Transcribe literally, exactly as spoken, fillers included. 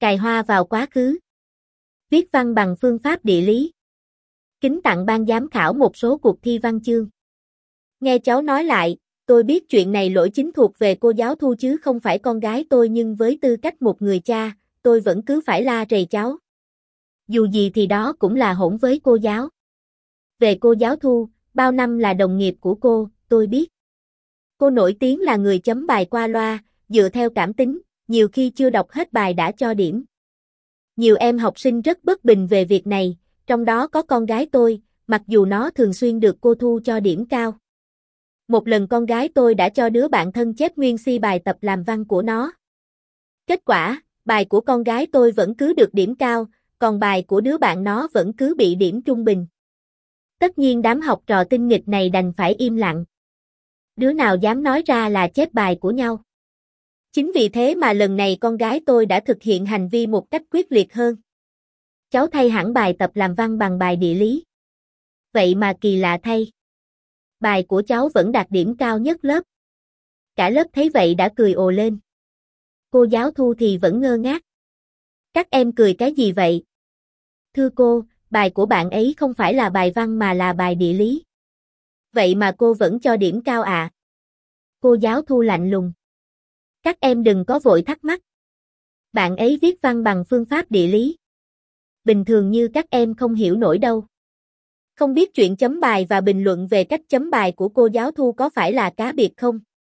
Cài hoa vào quá khứ. Viết văn bằng phương pháp địa lý. Kính tặng ban giám khảo một số cuộc thi văn chương. Nghe cháu nói lại, tôi biết chuyện này lỗi chính thuộc về cô giáo Thu chứ không phải con gái tôi, nhưng với tư cách một người cha, tôi vẫn cứ phải la rầy cháu. Dù gì thì đó cũng là hỗn với cô giáo. Về cô giáo Thu, bao năm là đồng nghiệp của cô, tôi biết. Cô nổi tiếng là người chấm bài qua loa, dựa theo cảm tính, nhiều khi chưa đọc hết bài đã cho điểm. Nhiều em học sinh rất bất bình về việc này, trong đó có con gái tôi, mặc dù nó thường xuyên được cô Thu cho điểm cao. Một lần con gái tôi đã cho đứa bạn thân chép nguyên si bài tập làm văn của nó. Kết quả, bài của con gái tôi vẫn cứ được điểm cao, còn bài của đứa bạn nó vẫn cứ bị điểm trung bình. Tất nhiên đám học trò tinh nghịch này đành phải im lặng. Đứa nào dám nói ra là chép bài của nhau. Chính vì thế mà lần này con gái tôi đã thực hiện hành vi một cách quyết liệt hơn. Cháu thay hẳn bài tập làm văn bằng bài địa lý. Vậy mà kỳ lạ thay. Bài của cháu vẫn đạt điểm cao nhất lớp. Cả lớp thấy vậy đã cười ồ lên. Cô giáo Thu thì vẫn ngơ ngác. Các em cười cái gì vậy? Thưa cô, bài của bạn ấy không phải là bài văn mà là bài địa lý. Vậy mà cô vẫn cho điểm cao ạ. À? Cô giáo Thu lạnh lùng. Các em đừng có vội thắc mắc. Bạn ấy viết văn bằng phương pháp địa lý. Bình thường như các em không hiểu nổi đâu. Không biết chuyện chấm bài và bình luận về cách chấm bài của cô giáo Thu có phải là cá biệt không?